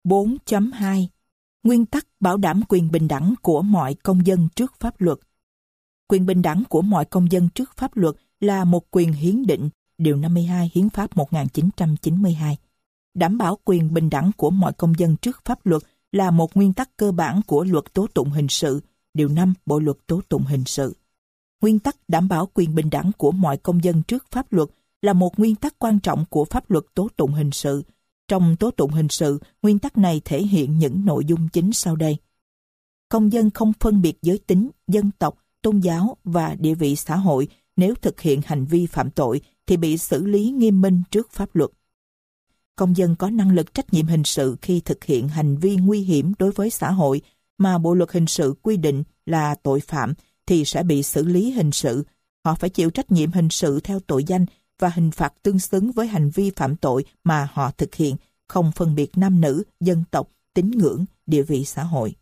4.2 Nguyên tắc bảo đảm quyền bình đẳng của mọi công dân trước pháp luật. Quyền bình đẳng của mọi công dân trước pháp luật là một quyền hiến định, Điều 52 Hiến pháp 1992. Đảm bảo quyền bình đẳng của mọi công dân trước pháp luật là một nguyên tắc cơ bản của Luật Tố tụng hình sự, Điều 5 Bộ Luật Tố tụng hình sự. Nguyên tắc đảm bảo quyền bình đẳng của mọi công dân trước pháp luật là một nguyên tắc quan trọng của pháp luật tố tụng hình sự. Trong tố tụng hình sự, nguyên tắc này thể hiện những nội dung chính sau đây. Công dân không phân biệt giới tính, dân tộc, tôn giáo và địa vị xã hội nếu thực hiện hành vi phạm tội thì bị xử lý nghiêm minh trước pháp luật. Công dân có năng lực trách nhiệm hình sự khi thực hiện hành vi nguy hiểm đối với xã hội mà Bộ luật hình sự quy định là tội phạm thì sẽ bị xử lý hình sự. Họ phải chịu trách nhiệm hình sự theo tội danh và hình phạt tương xứng với hành vi phạm tội mà họ thực hiện, không phân biệt nam nữ, dân tộc, tín ngưỡng, địa vị xã hội.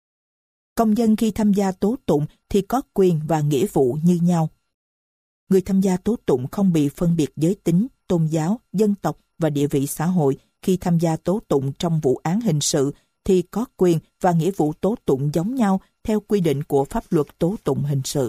Công dân khi tham gia tố tụng thì có quyền và nghĩa vụ như nhau. Người tham gia tố tụng không bị phân biệt giới tính, tôn giáo, dân tộc và địa vị xã hội khi tham gia tố tụng trong vụ án hình sự thì có quyền và nghĩa vụ tố tụng giống nhau theo quy định của pháp luật tố tụng hình sự.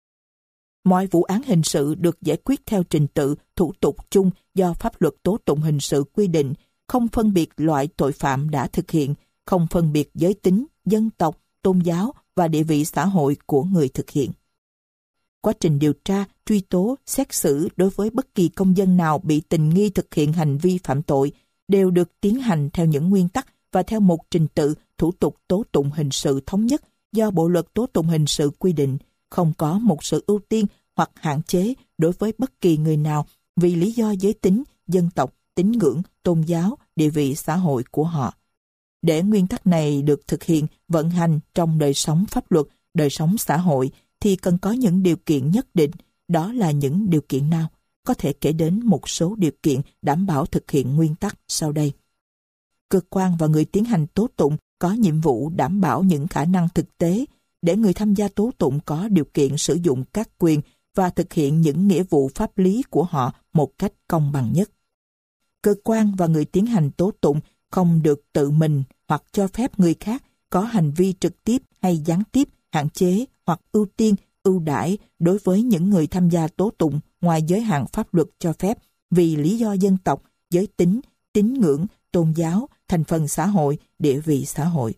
Mọi vụ án hình sự được giải quyết theo trình tự, thủ tục chung do pháp luật tố tụng hình sự quy định, không phân biệt loại tội phạm đã thực hiện, không phân biệt giới tính, dân tộc, tôn giáo và địa vị xã hội của người thực hiện. Quá trình điều tra, truy tố, xét xử đối với bất kỳ công dân nào bị tình nghi thực hiện hành vi phạm tội đều được tiến hành theo những nguyên tắc và theo một trình tự, thủ tục tố tụng hình sự thống nhất do Bộ luật tố tụng hình sự quy định, không có một sự ưu tiên hoặc hạn chế đối với bất kỳ người nào vì lý do giới tính, dân tộc, tín ngưỡng, tôn giáo, địa vị xã hội của họ. Để nguyên tắc này được thực hiện, vận hành trong đời sống pháp luật, đời sống xã hội thì cần có những điều kiện nhất định. Đó là những điều kiện nào? Có thể kể đến một số điều kiện đảm bảo thực hiện nguyên tắc sau đây. Cơ quan và người tiến hành tố tụng có nhiệm vụ đảm bảo những khả năng thực tế để người tham gia tố tụng có điều kiện sử dụng các quyền và thực hiện những nghĩa vụ pháp lý của họ một cách công bằng nhất. Cơ quan và người tiến hành tố tụng không được tự mình hoặc cho phép người khác có hành vi trực tiếp hay gián tiếp hạn chế hoặc ưu tiên, ưu đãi đối với những người tham gia tố tụng ngoài giới hạn pháp luật cho phép vì lý do dân tộc, giới tính, tín ngưỡng, tôn giáo, thành phần xã hội, địa vị xã hội.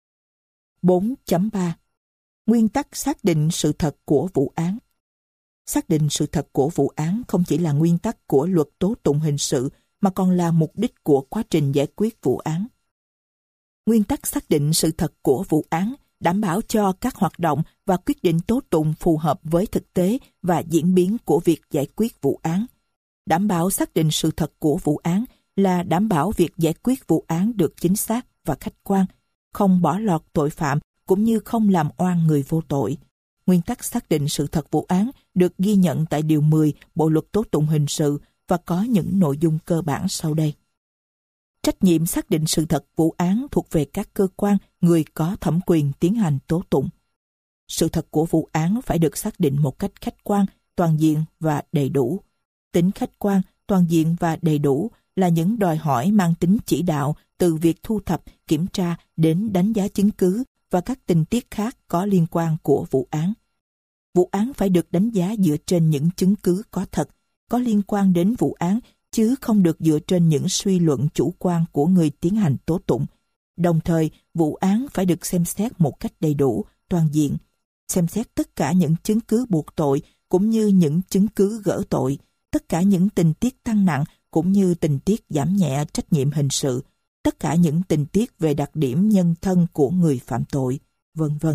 4.3 Nguyên tắc xác định sự thật của vụ án. Xác định sự thật của vụ án không chỉ là nguyên tắc của luật tố tụng hình sự mà còn là mục đích của quá trình giải quyết vụ án. Nguyên tắc xác định sự thật của vụ án đảm bảo cho các hoạt động và quyết định tố tụng phù hợp với thực tế và diễn biến của việc giải quyết vụ án. Đảm bảo xác định sự thật của vụ án là đảm bảo việc giải quyết vụ án được chính xác và khách quan, không bỏ lọt tội phạm cũng như không làm oan người vô tội. Nguyên tắc xác định sự thật vụ án được ghi nhận tại Điều 10 Bộ Luật Tố tụng hình sự và có những nội dung cơ bản sau đây. Trách nhiệm xác định sự thật vụ án thuộc về các cơ quan, người có thẩm quyền tiến hành tố tụng. Sự thật của vụ án phải được xác định một cách khách quan, toàn diện và đầy đủ. Tính khách quan, toàn diện và đầy đủ là những đòi hỏi mang tính chỉ đạo từ việc thu thập, kiểm tra đến đánh giá chứng cứ và các tình tiết khác có liên quan của vụ án. Vụ án phải được đánh giá dựa trên những chứng cứ có thật, có liên quan đến vụ án, chứ không được dựa trên những suy luận chủ quan của người tiến hành tố tụng. Đồng thời, vụ án phải được xem xét một cách đầy đủ, toàn diện, xem xét tất cả những chứng cứ buộc tội cũng như những chứng cứ gỡ tội, tất cả những tình tiết tăng nặng cũng như tình tiết giảm nhẹ trách nhiệm hình sự, tất cả những tình tiết về đặc điểm nhân thân của người phạm tội, vân vân.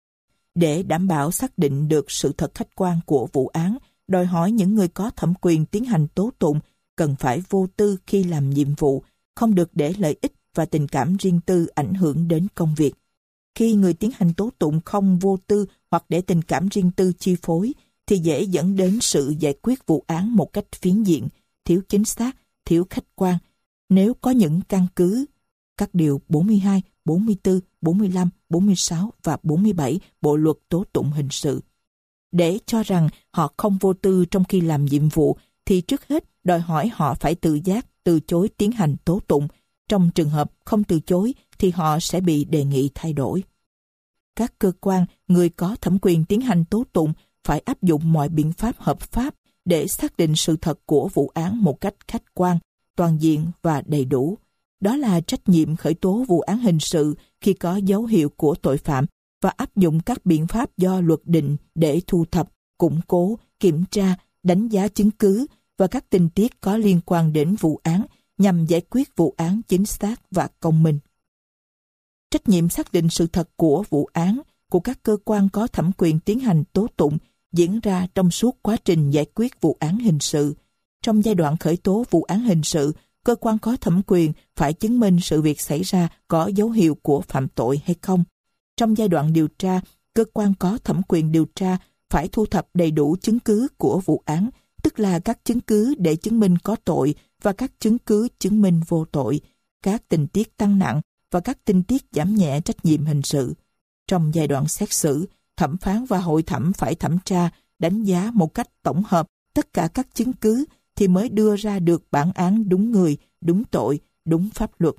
Để đảm bảo xác định được sự thật khách quan của vụ án, đòi hỏi những người có thẩm quyền tiến hành tố tụng cần phải vô tư khi làm nhiệm vụ, không được để lợi ích và tình cảm riêng tư ảnh hưởng đến công việc. Khi người tiến hành tố tụng không vô tư hoặc để tình cảm riêng tư chi phối, thì dễ dẫn đến sự giải quyết vụ án một cách phiến diện, thiếu chính xác, thiếu khách quan. Nếu có những căn cứ, các điều 42, 44, 45, 46 và 47 Bộ Luật Tố tụng hình sự. Để cho rằng họ không vô tư trong khi làm nhiệm vụ, thì trước hết đòi hỏi họ phải tự giác từ chối tiến hành tố tụng, Trong trường hợp không từ chối thì họ sẽ bị đề nghị thay đổi. Các cơ quan, người có thẩm quyền tiến hành tố tụng phải áp dụng mọi biện pháp hợp pháp để xác định sự thật của vụ án một cách khách quan, toàn diện và đầy đủ. Đó là trách nhiệm khởi tố vụ án hình sự khi có dấu hiệu của tội phạm và áp dụng các biện pháp do luật định để thu thập, củng cố, kiểm tra, đánh giá chứng cứ và các tình tiết có liên quan đến vụ án nhằm giải quyết vụ án chính xác và công minh. Trách nhiệm xác định sự thật của vụ án của các cơ quan có thẩm quyền tiến hành tố tụng diễn ra trong suốt quá trình giải quyết vụ án hình sự. Trong giai đoạn khởi tố vụ án hình sự, cơ quan có thẩm quyền phải chứng minh sự việc xảy ra có dấu hiệu của phạm tội hay không. Trong giai đoạn điều tra, cơ quan có thẩm quyền điều tra phải thu thập đầy đủ chứng cứ của vụ án, tức là các chứng cứ để chứng minh có tội và các chứng cứ chứng minh vô tội, các tình tiết tăng nặng và các tình tiết giảm nhẹ trách nhiệm hình sự. Trong giai đoạn xét xử, thẩm phán và hội thẩm phải thẩm tra, đánh giá một cách tổng hợp tất cả các chứng cứ thì mới đưa ra được bản án đúng người, đúng tội, đúng pháp luật.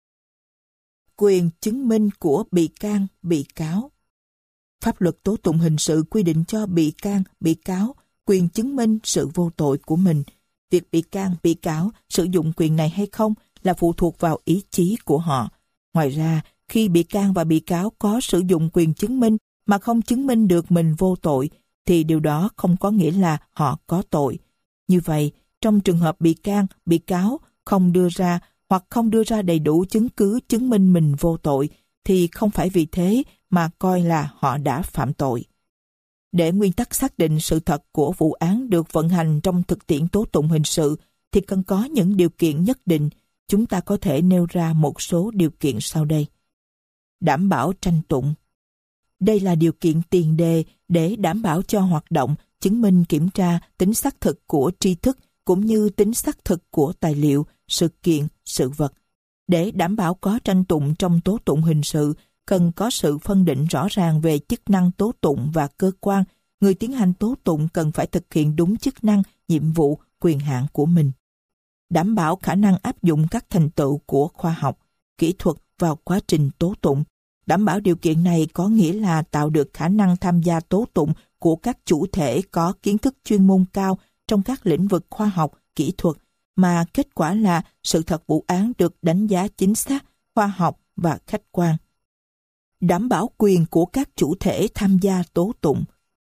Quyền chứng minh của bị can, bị cáo. Pháp luật tố tụng hình sự quy định cho bị can, bị cáo quyền chứng minh sự vô tội của mình. Việc bị can, bị cáo sử dụng quyền này hay không là phụ thuộc vào ý chí của họ. Ngoài ra, khi bị can và bị cáo có sử dụng quyền chứng minh mà không chứng minh được mình vô tội, thì điều đó không có nghĩa là họ có tội. Như vậy, trong trường hợp bị can, bị cáo không đưa ra hoặc không đưa ra đầy đủ chứng cứ chứng minh mình vô tội, thì không phải vì thế mà coi là họ đã phạm tội. Để nguyên tắc xác định sự thật của vụ án được vận hành trong thực tiễn tố tụng hình sự, thì cần có những điều kiện nhất định. Chúng ta có thể nêu ra một số điều kiện sau đây. Đảm bảo tranh tụng. Đây là điều kiện tiền đề để đảm bảo cho hoạt động chứng minh kiểm tra tính xác thực của tri thức cũng như tính xác thực của tài liệu, sự kiện, sự vật. Để đảm bảo có tranh tụng trong tố tụng hình sự, cần có sự phân định rõ ràng về chức năng tố tụng và cơ quan. Người tiến hành tố tụng cần phải thực hiện đúng chức năng, nhiệm vụ, quyền hạn của mình. Đảm bảo khả năng áp dụng các thành tựu của khoa học, kỹ thuật vào quá trình tố tụng. Đảm bảo điều kiện này có nghĩa là tạo được khả năng tham gia tố tụng của các chủ thể có kiến thức chuyên môn cao trong các lĩnh vực khoa học, kỹ thuật, mà kết quả là sự thật vụ án được đánh giá chính xác, khoa học và khách quan. Đảm bảo quyền của các chủ thể tham gia tố tụng.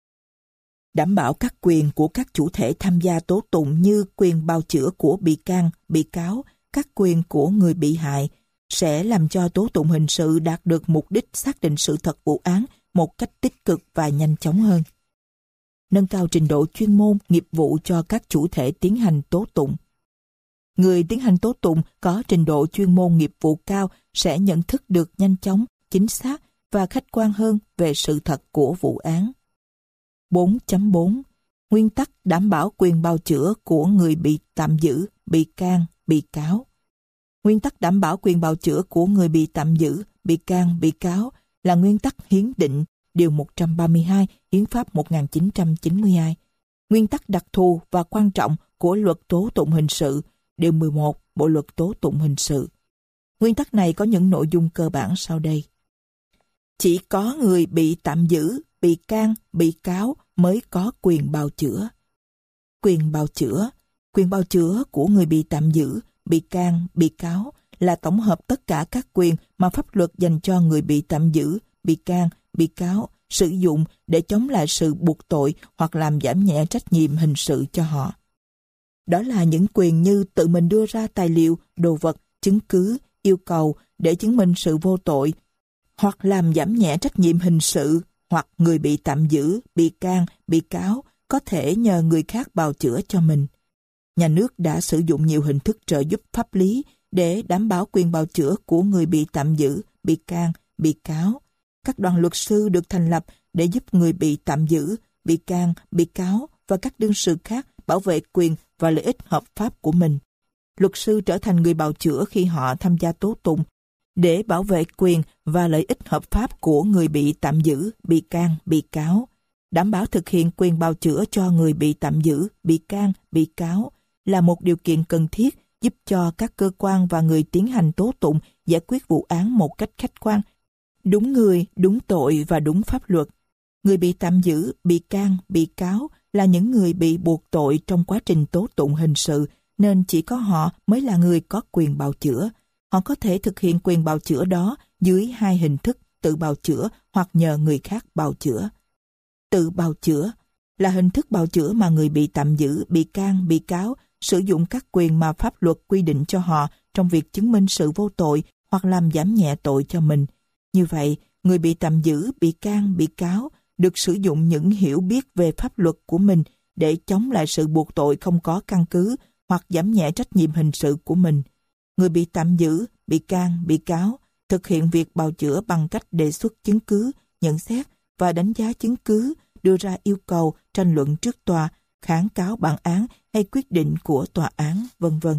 Đảm bảo các quyền của các chủ thể tham gia tố tụng như quyền bào chữa của bị can, bị cáo, các quyền của người bị hại, sẽ làm cho tố tụng hình sự đạt được mục đích xác định sự thật vụ án một cách tích cực và nhanh chóng hơn. Nâng cao trình độ chuyên môn, nghiệp vụ cho các chủ thể tiến hành tố tụng. Người tiến hành tố tụng có trình độ chuyên môn nghiệp vụ cao sẽ nhận thức được nhanh chóng, chính xác và khách quan hơn về sự thật của vụ án. 4.4. Nguyên tắc đảm bảo quyền bào chữa của người bị tạm giữ, bị can, bị cáo. Nguyên tắc đảm bảo quyền bào chữa của người bị tạm giữ, bị can, bị cáo là nguyên tắc hiến định, điều 132, Hiến pháp 1992. Nguyên tắc đặc thù và quan trọng của luật tố tụng hình sự, điều 11, Bộ luật tố tụng hình sự. Nguyên tắc này có những nội dung cơ bản sau đây. Chỉ có người bị tạm giữ, bị can, bị cáo mới có quyền bào chữa. Quyền bào chữa của người bị tạm giữ, bị can, bị cáo là tổng hợp tất cả các quyền mà pháp luật dành cho người bị tạm giữ, bị can, bị cáo sử dụng để chống lại sự buộc tội hoặc làm giảm nhẹ trách nhiệm hình sự cho họ. Đó là những quyền như tự mình đưa ra tài liệu, đồ vật, chứng cứ, yêu cầu để chứng minh sự vô tội, hoặc làm giảm nhẹ trách nhiệm hình sự, hoặc người bị tạm giữ, bị can, bị cáo có thể nhờ người khác bào chữa cho mình. Nhà nước đã sử dụng nhiều hình thức trợ giúp pháp lý để đảm bảo quyền bào chữa của người bị tạm giữ, bị can, bị cáo. Các đoàn luật sư được thành lập để giúp người bị tạm giữ, bị can, bị cáo và các đương sự khác bảo vệ quyền và lợi ích hợp pháp của mình. Luật sư trở thành người bào chữa khi họ tham gia tố tụng để bảo vệ quyền và lợi ích hợp pháp của người bị tạm giữ, bị can, bị cáo. Đảm bảo thực hiện quyền bào chữa cho người bị tạm giữ, bị can, bị cáo là một điều kiện cần thiết giúp cho các cơ quan và người tiến hành tố tụng giải quyết vụ án một cách khách quan, đúng người, đúng tội và đúng pháp luật. Người bị tạm giữ, bị can, bị cáo là những người bị buộc tội trong quá trình tố tụng hình sự, nên chỉ có họ mới là người có quyền bào chữa. Họ có thể thực hiện quyền bào chữa đó dưới hai hình thức: tự bào chữa hoặc nhờ người khác bào chữa. Tự bào chữa là hình thức bào chữa mà người bị tạm giữ, bị can, bị cáo sử dụng các quyền mà pháp luật quy định cho họ trong việc chứng minh sự vô tội hoặc làm giảm nhẹ tội cho mình. Như vậy, người bị tạm giữ, bị can, bị cáo được sử dụng những hiểu biết về pháp luật của mình để chống lại sự buộc tội không có căn cứ hoặc giảm nhẹ trách nhiệm hình sự của mình. Người bị tạm giữ, bị can, bị cáo thực hiện việc bào chữa bằng cách đề xuất chứng cứ, nhận xét và đánh giá chứng cứ, đưa ra yêu cầu, tranh luận trước tòa, kháng cáo bản án hay quyết định của tòa án, vân vân.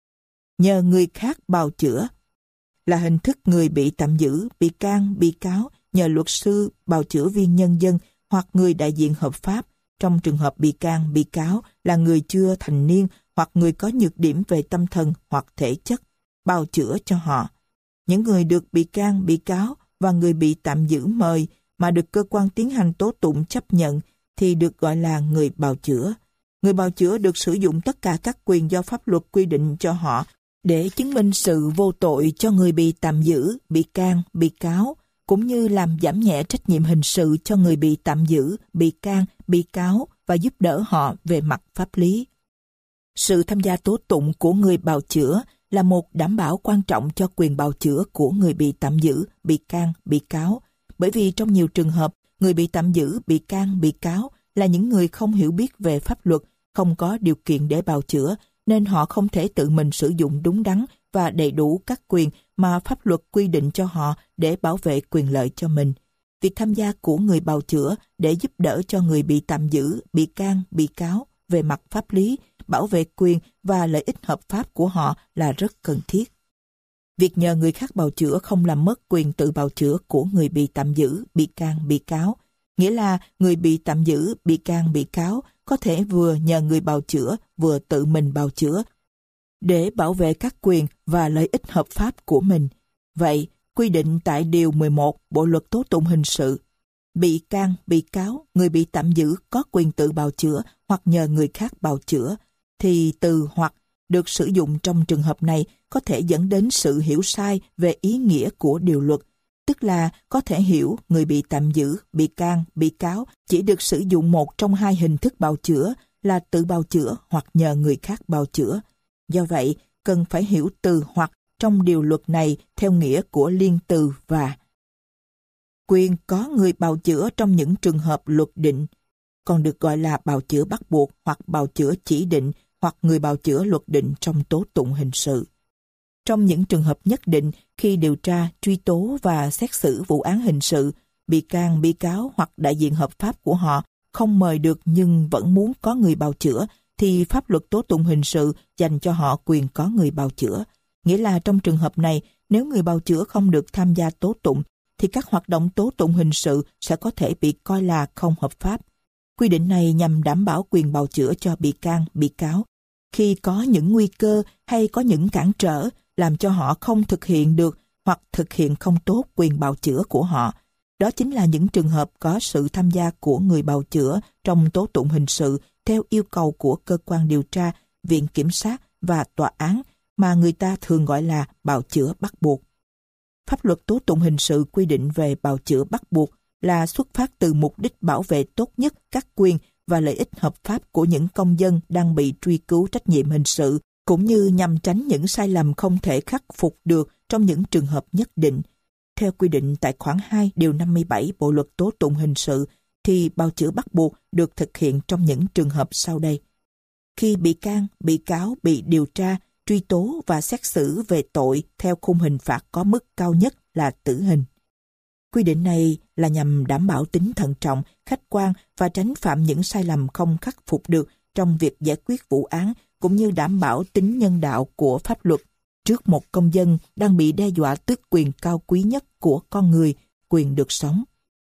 Nhờ người khác bào chữa là hình thức người bị tạm giữ, bị can, bị cáo nhờ luật sư, bào chữa viên nhân dân hoặc người đại diện hợp pháp. Trong trường hợp bị can, bị cáo là người chưa thành niên hoặc người có nhược điểm về tâm thần hoặc thể chất, bào chữa cho họ. Những người được bị can, bị cáo và người bị tạm giữ mời mà được cơ quan tiến hành tố tụng chấp nhận thì được gọi là người bào chữa. Người bào chữa được sử dụng tất cả các quyền do pháp luật quy định cho họ để chứng minh sự vô tội cho người bị tạm giữ, bị can, bị cáo, cũng như làm giảm nhẹ trách nhiệm hình sự cho người bị tạm giữ, bị can, bị cáo và giúp đỡ họ về mặt pháp lý. Sự tham gia tố tụng của người bào chữa là một đảm bảo quan trọng cho quyền bào chữa của người bị tạm giữ, bị can, bị cáo, bởi vì trong nhiều trường hợp, người bị tạm giữ, bị can, bị cáo là những người không hiểu biết về pháp luật, không có điều kiện để bào chữa, nên họ không thể tự mình sử dụng đúng đắn và đầy đủ các quyền mà pháp luật quy định cho họ để bảo vệ quyền lợi cho mình. Việc tham gia của người bào chữa để giúp đỡ cho người bị tạm giữ, bị can, bị cáo về mặt pháp lý, bảo vệ quyền và lợi ích hợp pháp của họ là rất cần thiết. Việc nhờ người khác bào chữa không làm mất quyền tự bào chữa của người bị tạm giữ, bị can, bị cáo. Nghĩa là người bị tạm giữ, bị can, bị cáo có thể vừa nhờ người bào chữa, vừa tự mình bào chữa để bảo vệ các quyền và lợi ích hợp pháp của mình. Vậy, quy định tại Điều 11 Bộ Luật Tố tụng Hình sự, bị can, bị cáo, người bị tạm giữ có quyền tự bào chữa hoặc nhờ người khác bào chữa, thì từ hoặc được sử dụng trong trường hợp này có thể dẫn đến sự hiểu sai về ý nghĩa của điều luật, tức là có thể hiểu người bị tạm giữ, bị can, bị cáo chỉ được sử dụng một trong hai hình thức bào chữa là tự bào chữa hoặc nhờ người khác bào chữa. Do vậy, cần phải hiểu từ hoặc trong điều luật này theo nghĩa của liên từ và. Quyền có người bào chữa trong những trường hợp luật định, còn được gọi là bào chữa bắt buộc hoặc bào chữa chỉ định hoặc người bào chữa luật định trong tố tụng hình sự. Trong những trường hợp nhất định, khi điều tra, truy tố và xét xử vụ án hình sự, bị can, bị cáo hoặc đại diện hợp pháp của họ không mời được nhưng vẫn muốn có người bào chữa, thì pháp luật tố tụng hình sự dành cho họ quyền có người bào chữa. Nghĩa là trong trường hợp này, nếu người bào chữa không được tham gia tố tụng, thì các hoạt động tố tụng hình sự sẽ có thể bị coi là không hợp pháp. Quy định này nhằm đảm bảo quyền bào chữa cho bị can, bị cáo khi có những nguy cơ hay có những cản trở làm cho họ không thực hiện được hoặc thực hiện không tốt quyền bào chữa của họ. Đó chính là những trường hợp có sự tham gia của người bào chữa trong tố tụng hình sự theo yêu cầu của cơ quan điều tra, viện kiểm sát và tòa án mà người ta thường gọi là bào chữa bắt buộc. Pháp luật tố tụng hình sự quy định về bào chữa bắt buộc là xuất phát từ mục đích bảo vệ tốt nhất các quyền và lợi ích hợp pháp của những công dân đang bị truy cứu trách nhiệm hình sự, cũng như nhằm tránh những sai lầm không thể khắc phục được trong những trường hợp nhất định. Theo quy định tại khoản 2 điều 57 Bộ Luật Tố tụng Hình sự, thì bào chữa bắt buộc được thực hiện trong những trường hợp sau đây. Khi bị can, bị cáo bị điều tra, truy tố và xét xử về tội theo khung hình phạt có mức cao nhất là tử hình. Quy định này là nhằm đảm bảo tính thận trọng, khách quan và tránh phạm những sai lầm không khắc phục được trong việc giải quyết vụ án, cũng như đảm bảo tính nhân đạo của pháp luật trước một công dân đang bị đe dọa tước quyền cao quý nhất của con người, quyền được sống.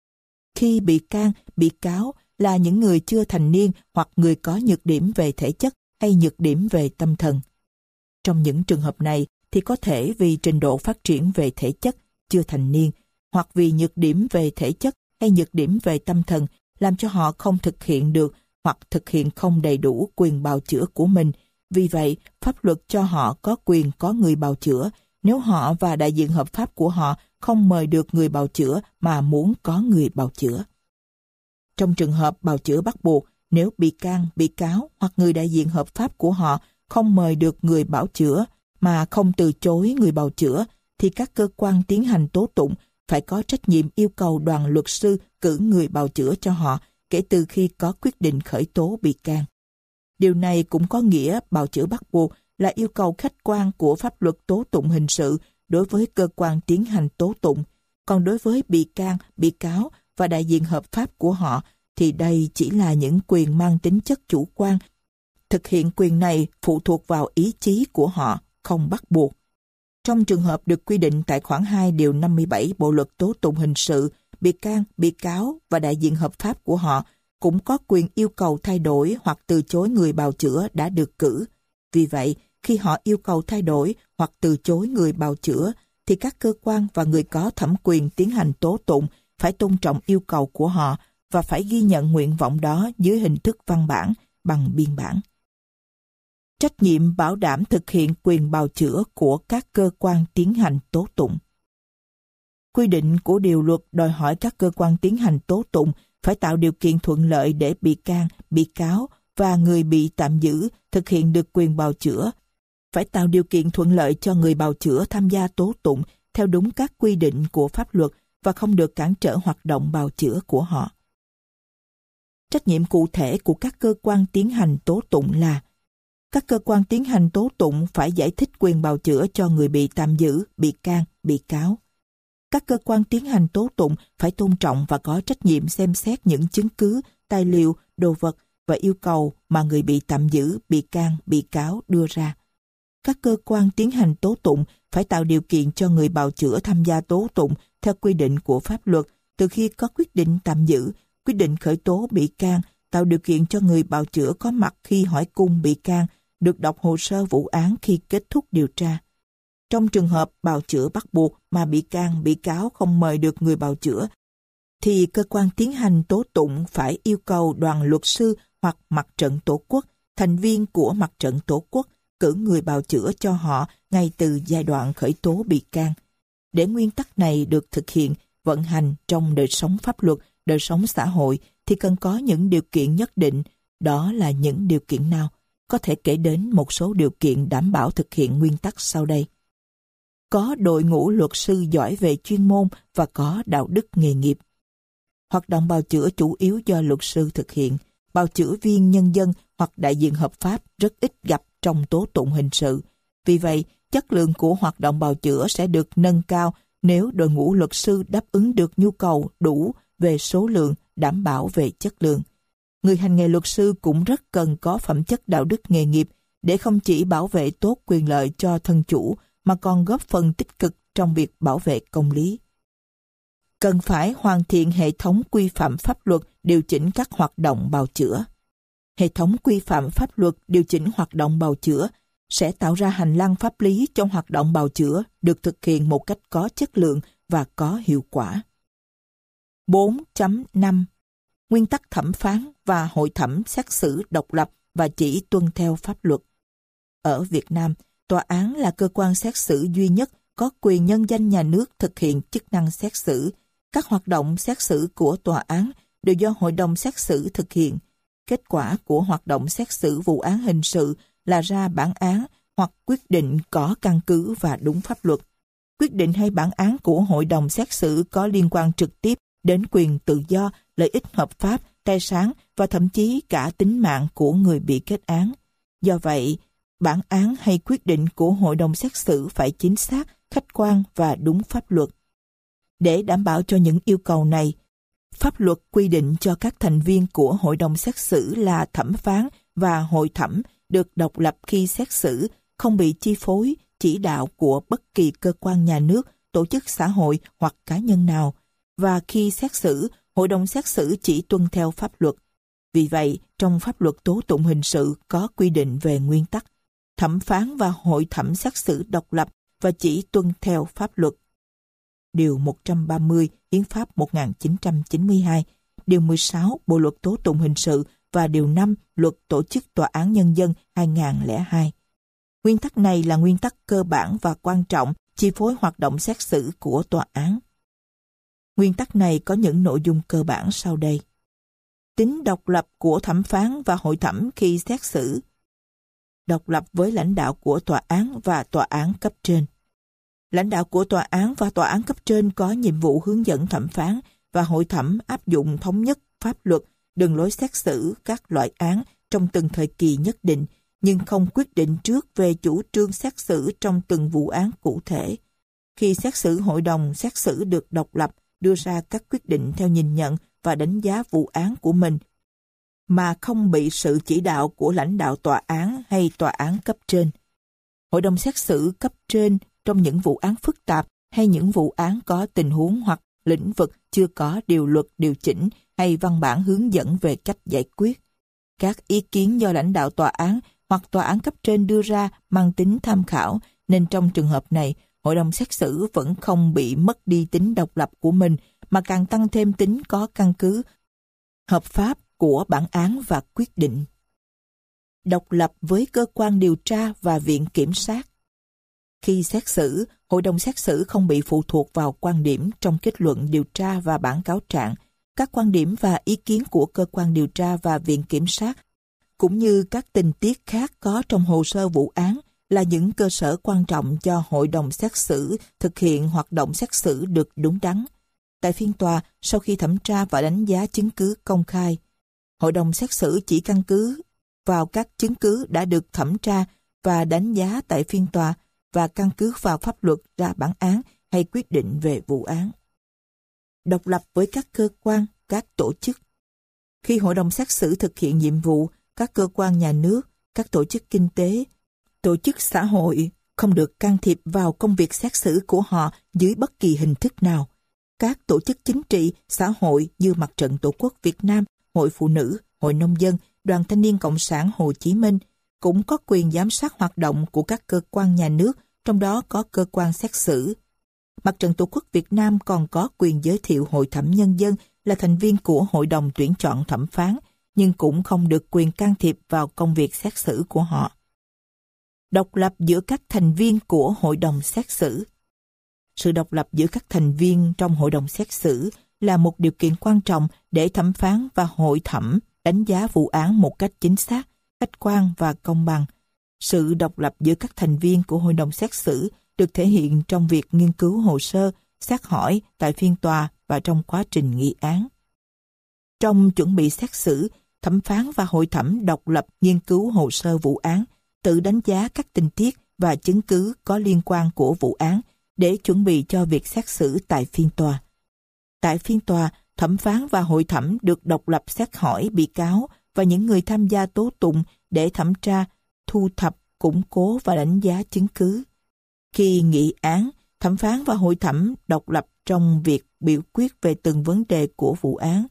Khi bị can, bị cáo là những người chưa thành niên hoặc người có nhược điểm về thể chất hay nhược điểm về tâm thần. Trong những trường hợp này thì có thể vì trình độ phát triển về thể chất, chưa thành niên, hoặc vì nhược điểm về thể chất hay nhược điểm về tâm thần làm cho họ không thực hiện được hoặc thực hiện không đầy đủ quyền bào chữa của mình. Vì vậy, pháp luật cho họ có quyền có người bào chữa nếu họ và đại diện hợp pháp của họ không mời được người bào chữa mà muốn có người bào chữa. Trong trường hợp bào chữa bắt buộc, nếu bị can, bị cáo hoặc người đại diện hợp pháp của họ không mời được người bảo chữa mà không từ chối người bào chữa, thì các cơ quan tiến hành tố tụng phải có trách nhiệm yêu cầu đoàn luật sư cử người bào chữa cho họ kể từ khi có quyết định khởi tố bị can. Điều này cũng có nghĩa bào chữa bắt buộc là yêu cầu khách quan của pháp luật tố tụng hình sự đối với cơ quan tiến hành tố tụng. Còn đối với bị can, bị cáo và đại diện hợp pháp của họ thì đây chỉ là những quyền mang tính chất chủ quan. Thực hiện quyền này phụ thuộc vào ý chí của họ, không bắt buộc. Trong trường hợp được quy định tại khoản 2 điều 57 Bộ luật tố tụng hình sự, bị can, bị cáo và đại diện hợp pháp của họ cũng có quyền yêu cầu thay đổi hoặc từ chối người bào chữa đã được cử. Vì vậy, khi họ yêu cầu thay đổi hoặc từ chối người bào chữa, thì các cơ quan và người có thẩm quyền tiến hành tố tụng phải tôn trọng yêu cầu của họ và phải ghi nhận nguyện vọng đó dưới hình thức văn bản, bằng biên bản. Trách nhiệm bảo đảm thực hiện quyền bào chữa của các cơ quan tiến hành tố tụng. Quy định của điều luật đòi hỏi các cơ quan tiến hành tố tụng phải tạo điều kiện thuận lợi để bị can, bị cáo và người bị tạm giữ thực hiện được quyền bào chữa, phải tạo điều kiện thuận lợi cho người bào chữa tham gia tố tụng theo đúng các quy định của pháp luật và không được cản trở hoạt động bào chữa của họ. Trách nhiệm cụ thể của các cơ quan tiến hành tố tụng là: các cơ quan tiến hành tố tụng phải giải thích quyền bào chữa cho người bị tạm giữ, bị can, bị cáo. Các cơ quan tiến hành tố tụng phải tôn trọng và có trách nhiệm xem xét những chứng cứ, tài liệu, đồ vật và yêu cầu mà người bị tạm giữ, bị can, bị cáo đưa ra. Các cơ quan tiến hành tố tụng phải tạo điều kiện cho người bào chữa tham gia tố tụng theo quy định của pháp luật từ khi có quyết định tạm giữ, quyết định khởi tố bị can, tạo điều kiện cho người bào chữa có mặt khi hỏi cung bị can, được đọc hồ sơ vụ án khi kết thúc điều tra. Trong trường hợp bào chữa bắt buộc mà bị can, bị cáo không mời được người bào chữa, thì cơ quan tiến hành tố tụng phải yêu cầu đoàn luật sư hoặc mặt trận tổ quốc, thành viên của mặt trận tổ quốc, cử người bào chữa cho họ ngay từ giai đoạn khởi tố bị can. Để nguyên tắc này được thực hiện, vận hành trong đời sống pháp luật, đời sống xã hội thì cần có những điều kiện nhất định. Đó là những điều kiện nào? Có thể kể đến một số điều kiện đảm bảo thực hiện nguyên tắc sau đây. Có đội ngũ luật sư giỏi về chuyên môn và có đạo đức nghề nghiệp. Hoạt động bào chữa chủ yếu do luật sư thực hiện. Bào chữa viên nhân dân hoặc đại diện hợp pháp rất ít gặp trong tố tụng hình sự. Vì vậy, chất lượng của hoạt động bào chữa sẽ được nâng cao nếu đội ngũ luật sư đáp ứng được nhu cầu đủ về số lượng, đảm bảo về chất lượng. Người hành nghề luật sư cũng rất cần có phẩm chất đạo đức nghề nghiệp để không chỉ bảo vệ tốt quyền lợi cho thân chủ mà còn góp phần tích cực trong việc bảo vệ công lý. Cần phải hoàn thiện hệ thống quy phạm pháp luật điều chỉnh các hoạt động bào chữa. Hệ thống quy phạm pháp luật điều chỉnh hoạt động bào chữa sẽ tạo ra hành lang pháp lý cho hoạt động bào chữa được thực hiện một cách có chất lượng và có hiệu quả. 4.5 Nguyên tắc thẩm phán và hội thẩm xét xử độc lập và chỉ tuân theo pháp luật. Ở Việt Nam, tòa án là cơ quan xét xử duy nhất có quyền nhân danh nhà nước thực hiện chức năng xét xử. Các hoạt động xét xử của tòa án đều do hội đồng xét xử thực hiện. Kết quả của hoạt động xét xử vụ án hình sự là ra bản án hoặc quyết định có căn cứ và đúng pháp luật. Quyết định hay bản án của hội đồng xét xử có liên quan trực tiếp đến quyền tự do, lợi ích hợp pháp, tài sản và thậm chí cả tính mạng của người bị kết án. Do vậy, bản án hay quyết định của hội đồng xét xử phải chính xác, khách quan và đúng pháp luật. Để đảm bảo cho những yêu cầu này, pháp luật quy định cho các thành viên của hội đồng xét xử là thẩm phán và hội thẩm được độc lập khi xét xử, không bị chi phối, chỉ đạo của bất kỳ cơ quan nhà nước, tổ chức xã hội hoặc cá nhân nào. Và khi xét xử, hội đồng xét xử chỉ tuân theo pháp luật. Vì vậy, trong pháp luật tố tụng hình sự có quy định về nguyên tắc. thẩm phán và hội thẩm xét xử độc lập và chỉ tuân theo pháp luật. Điều 130 Hiến pháp 1992, Điều 16 Bộ luật tố tụng hình sự và Điều 5 Luật tổ chức Tòa án Nhân dân 2002. Nguyên tắc này là nguyên tắc cơ bản và quan trọng chi phối hoạt động xét xử của tòa án. Nguyên tắc này có những nội dung cơ bản sau đây. Tính độc lập của thẩm phán và hội thẩm khi xét xử. Độc lập với lãnh đạo của tòa án và tòa án cấp trên. Lãnh đạo của tòa án và tòa án cấp trên có nhiệm vụ hướng dẫn thẩm phán và hội thẩm áp dụng thống nhất pháp luật, đường lối xét xử các loại án trong từng thời kỳ nhất định, nhưng không quyết định trước về chủ trương xét xử trong từng vụ án cụ thể. Khi xét xử, hội đồng xét xử được độc lập đưa ra các quyết định theo nhìn nhận và đánh giá vụ án của mình, mà không bị sự chỉ đạo của lãnh đạo tòa án hay tòa án cấp trên. Hội đồng xét xử cấp trên trong những vụ án phức tạp hay những vụ án có tình huống hoặc lĩnh vực chưa có điều luật điều chỉnh hay văn bản hướng dẫn về cách giải quyết. Các ý kiến do lãnh đạo tòa án hoặc tòa án cấp trên đưa ra mang tính tham khảo, nên trong trường hợp này, hội đồng xét xử vẫn không bị mất đi tính độc lập của mình, mà càng tăng thêm tính có căn cứ, hợp pháp của bản án và quyết định. Độc lập với cơ quan điều tra và viện kiểm sát. Khi xét xử, hội đồng xét xử không bị phụ thuộc vào quan điểm trong kết luận điều tra và bản cáo trạng. Các quan điểm và ý kiến của cơ quan điều tra và viện kiểm sát, cũng như các tình tiết khác có trong hồ sơ vụ án, là những cơ sở quan trọng cho hội đồng xét xử thực hiện hoạt động xét xử được đúng đắn. Tại phiên tòa, sau khi thẩm tra và đánh giá chứng cứ công khai, hội đồng xét xử chỉ căn cứ vào các chứng cứ đã được thẩm tra và đánh giá tại phiên tòa và căn cứ vào pháp luật ra bản án hay quyết định về vụ án. Độc lập với các cơ quan, các tổ chức. Khi hội đồng xét xử thực hiện nhiệm vụ, các cơ quan nhà nước, các tổ chức kinh tế, tổ chức xã hội không được can thiệp vào công việc xét xử của họ dưới bất kỳ hình thức nào. Các tổ chức chính trị, xã hội như Mặt trận Tổ quốc Việt Nam, Hội Phụ nữ, Hội Nông dân, Đoàn Thanh niên Cộng sản Hồ Chí Minh cũng có quyền giám sát hoạt động của các cơ quan nhà nước, trong đó có cơ quan xét xử. Mặt trận Tổ quốc Việt Nam còn có quyền giới thiệu Hội thẩm nhân dân là thành viên của Hội đồng tuyển chọn thẩm phán, nhưng cũng không được quyền can thiệp vào công việc xét xử của họ. Độc lập giữa các thành viên của Hội đồng xét xử. Sự độc lập giữa các thành viên trong Hội đồng xét xử là một điều kiện quan trọng để thẩm phán và hội thẩm đánh giá vụ án một cách chính xác, khách quan và công bằng. Sự độc lập giữa các thành viên của Hội đồng xét xử được thể hiện trong việc nghiên cứu hồ sơ, xét hỏi tại phiên tòa và trong quá trình nghị án. Trong chuẩn bị xét xử, thẩm phán và hội thẩm độc lập nghiên cứu hồ sơ vụ án, tự đánh giá các tình tiết và chứng cứ có liên quan của vụ án để chuẩn bị cho việc xét xử tại phiên tòa. Tại phiên tòa, thẩm phán và hội thẩm được độc lập xét hỏi bị cáo và những người tham gia tố tụng để thẩm tra, thu thập, củng cố và đánh giá chứng cứ. Khi nghị án, thẩm phán và hội thẩm độc lập trong việc biểu quyết về từng vấn đề của vụ án.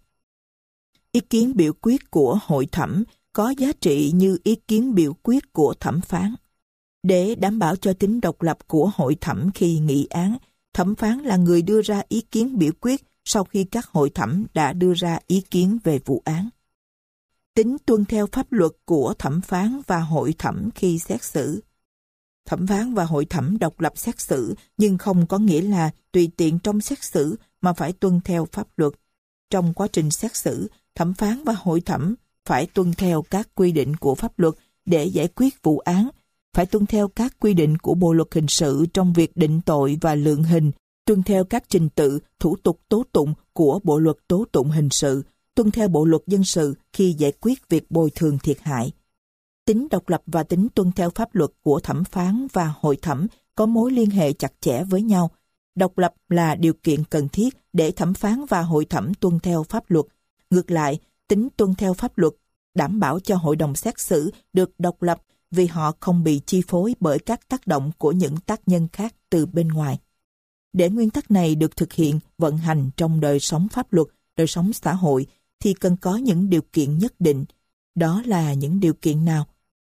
Ý kiến biểu quyết của hội thẩm có giá trị như ý kiến biểu quyết của thẩm phán. Để đảm bảo cho tính độc lập của hội thẩm khi nghị án, thẩm phán là người đưa ra ý kiến biểu quyết sau khi các hội thẩm đã đưa ra ý kiến về vụ án. Tính tuân theo pháp luật của thẩm phán và hội thẩm khi xét xử. Thẩm phán và hội thẩm độc lập xét xử, nhưng không có nghĩa là tùy tiện trong xét xử mà phải tuân theo pháp luật. Trong quá trình xét xử, thẩm phán và hội thẩm phải tuân theo các quy định của pháp luật để giải quyết vụ án, phải tuân theo các quy định của Bộ luật hình sự trong việc định tội và lượng hình, tuân theo các trình tự, thủ tục tố tụng của Bộ luật tố tụng hình sự, tuân theo Bộ luật dân sự khi giải quyết việc bồi thường thiệt hại. Tính độc lập và tính tuân theo pháp luật của thẩm phán và hội thẩm có mối liên hệ chặt chẽ với nhau. Độc lập là điều kiện cần thiết để thẩm phán và hội thẩm tuân theo pháp luật. Ngược lại, tính tuân theo pháp luật đảm bảo cho hội đồng xét xử được độc lập vì họ không bị chi phối bởi các tác động của những tác nhân khác từ bên ngoài. Để nguyên tắc này được thực hiện, vận hành trong đời sống pháp luật, đời sống xã hội, thì cần có những điều kiện nhất định. Đó là những điều kiện nào?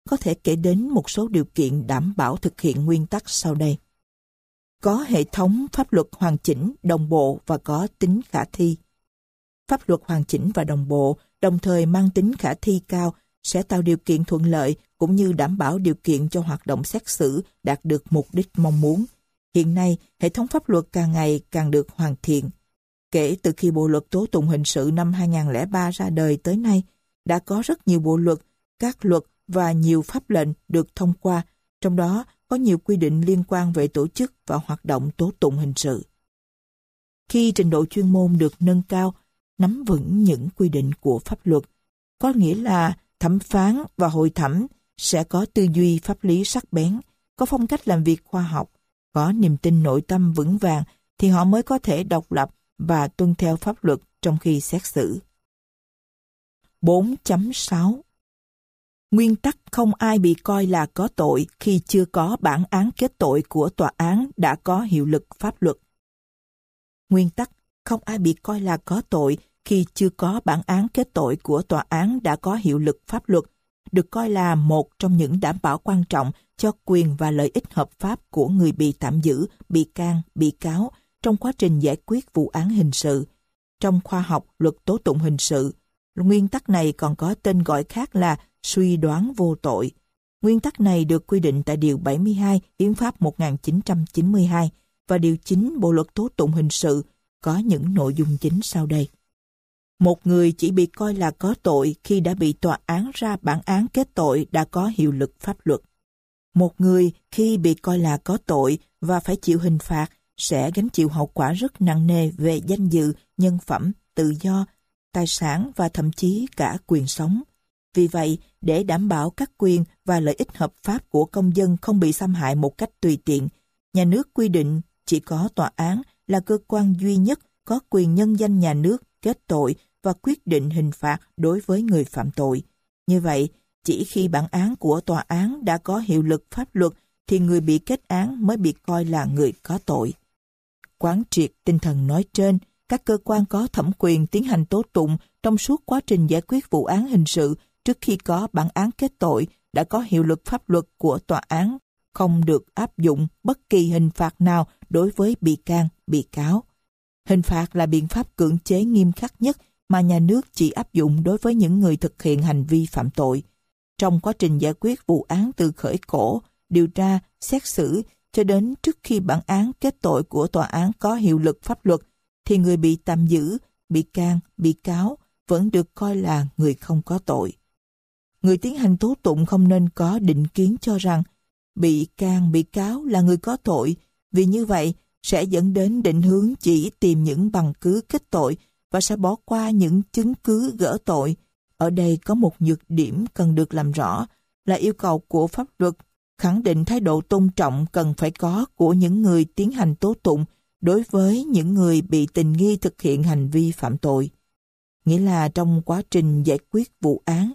có thể kể đến một số điều kiện đảm bảo thực hiện nguyên tắc sau đây. Có hệ thống pháp luật hoàn chỉnh, đồng bộ và có tính khả thi. Pháp luật hoàn chỉnh và đồng bộ, đồng thời mang tính khả thi cao, sẽ tạo điều kiện thuận lợi cũng như đảm bảo điều kiện cho hoạt động xét xử đạt được mục đích mong muốn. Hiện nay, hệ thống pháp luật càng ngày càng được hoàn thiện. Kể từ khi Bộ luật tố tụng hình sự năm 2003 ra đời tới nay, đã có rất nhiều bộ luật, các luật và nhiều pháp lệnh được thông qua, trong đó có nhiều quy định liên quan về tổ chức và hoạt động tố tụng hình sự. Khi trình độ chuyên môn được nâng cao, nắm vững những quy định của pháp luật, có nghĩa là thẩm phán và hội thẩm sẽ có tư duy pháp lý sắc bén, có phong cách làm việc khoa học, có niềm tin nội tâm vững vàng, thì họ mới có thể độc lập và tuân theo pháp luật trong khi xét xử. 4.6 Nguyên tắc không ai bị coi là có tội khi chưa có bản án kết tội của tòa án đã có hiệu lực pháp luật. Nguyên tắc không ai bị coi là có tội khi chưa có bản án kết tội của tòa án đã có hiệu lực pháp luật, được coi là một trong những đảm bảo quan trọng cho quyền và lợi ích hợp pháp của người bị tạm giữ, bị can, bị cáo trong quá trình giải quyết vụ án hình sự. Trong khoa học luật tố tụng hình sự, nguyên tắc này còn có tên gọi khác là suy đoán vô tội. Nguyên tắc này được quy định tại Điều 72 Hiến pháp 1992 và Điều 9 Bộ luật tố tụng hình sự có những nội dung chính sau đây. Một người chỉ bị coi là có tội khi đã bị tòa án ra bản án kết tội đã có hiệu lực pháp luật. Một người khi bị coi là có tội và phải chịu hình phạt sẽ gánh chịu hậu quả rất nặng nề về danh dự, nhân phẩm, tự do, tài sản và thậm chí cả quyền sống. Vì vậy, để đảm bảo các quyền và lợi ích hợp pháp của công dân không bị xâm hại một cách tùy tiện, nhà nước quy định chỉ có tòa án là cơ quan duy nhất có quyền nhân danh nhà nước kết tội và quyết định hình phạt đối với người phạm tội. Như vậy, chỉ khi bản án của tòa án đã có hiệu lực pháp luật thì người bị kết án mới bị coi là người có tội. Quán triệt tinh thần nói trên, các cơ quan có thẩm quyền tiến hành tố tụng trong suốt quá trình giải quyết vụ án hình sự trước khi có bản án kết tội đã có hiệu lực pháp luật của tòa án, không được áp dụng bất kỳ hình phạt nào đối với bị can, bị cáo. Hình phạt là biện pháp cưỡng chế nghiêm khắc nhất mà nhà nước chỉ áp dụng đối với những người thực hiện hành vi phạm tội. Trong quá trình giải quyết vụ án từ khởi cổ, điều tra, xét xử cho đến trước khi bản án kết tội của tòa án có hiệu lực pháp luật, thì người bị tạm giữ, bị can, bị cáo vẫn được coi là người không có tội. Người tiến hành tố tụng không nên có định kiến cho rằng bị can, bị cáo là người có tội, vì như vậy sẽ dẫn đến định hướng chỉ tìm những bằng cứ kết tội và sẽ bỏ qua những chứng cứ gỡ tội. Ở đây có một nhược điểm cần được làm rõ là yêu cầu của pháp luật khẳng định thái độ tôn trọng cần phải có của những người tiến hành tố tụng đối với những người bị tình nghi thực hiện hành vi phạm tội. Nghĩa là trong quá trình giải quyết vụ án,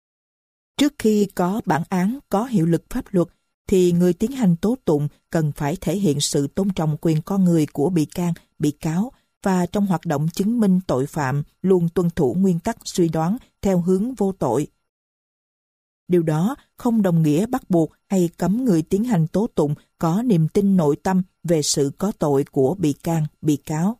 trước khi có bản án có hiệu lực pháp luật, thì người tiến hành tố tụng cần phải thể hiện sự tôn trọng quyền con người của bị can, bị cáo và trong hoạt động chứng minh tội phạm luôn tuân thủ nguyên tắc suy đoán theo hướng vô tội. Điều đó không đồng nghĩa bắt buộc hay cấm người tiến hành tố tụng có niềm tin nội tâm về sự có tội của bị can, bị cáo.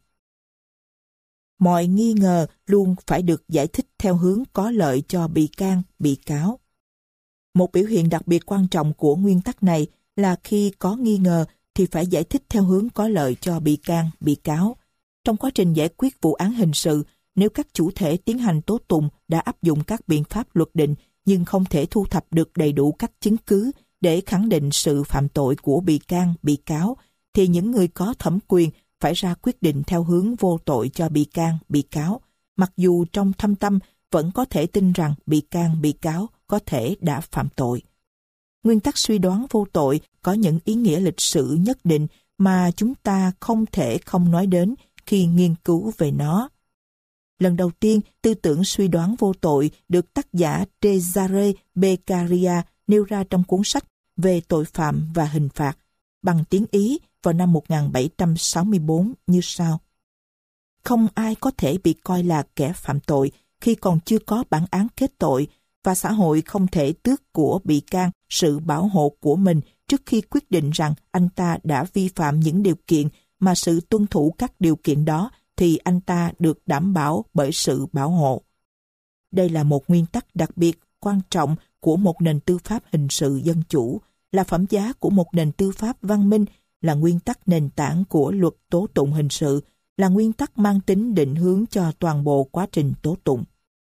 Mọi nghi ngờ luôn phải được giải thích theo hướng có lợi cho bị can, bị cáo. Một biểu hiện đặc biệt quan trọng của nguyên tắc này là khi có nghi ngờ thì phải giải thích theo hướng có lợi cho bị can, bị cáo. Trong quá trình giải quyết vụ án hình sự, nếu các chủ thể tiến hành tố tụng đã áp dụng các biện pháp luật định nhưng không thể thu thập được đầy đủ các chứng cứ để khẳng định sự phạm tội của bị can, bị cáo, thì những người có thẩm quyền phải ra quyết định theo hướng vô tội cho bị can, bị cáo, mặc dù trong thâm tâm vẫn có thể tin rằng bị can, bị cáo có thể đã phạm tội. Nguyên tắc suy đoán vô tội có những ý nghĩa lịch sử nhất định mà chúng ta không thể không nói đến khi nghiên cứu về nó. Lần đầu tiên, tư tưởng suy đoán vô tội được tác giả Cesare Beccaria nêu ra trong cuốn sách về tội phạm và hình phạt bằng tiếng Ý vào năm 1764 như sau. Không ai có thể bị coi là kẻ phạm tội khi còn chưa có bản án kết tội, và xã hội không thể tước của bị can sự bảo hộ của mình trước khi quyết định rằng anh ta đã vi phạm những điều kiện mà sự tuân thủ các điều kiện đó thì anh ta được đảm bảo bởi sự bảo hộ. Đây là một nguyên tắc đặc biệt quan trọng của một nền tư pháp hình sự dân chủ, là phẩm giá của một nền tư pháp văn minh, là nguyên tắc nền tảng của luật tố tụng hình sự, là nguyên tắc mang tính định hướng cho toàn bộ quá trình tố tụng.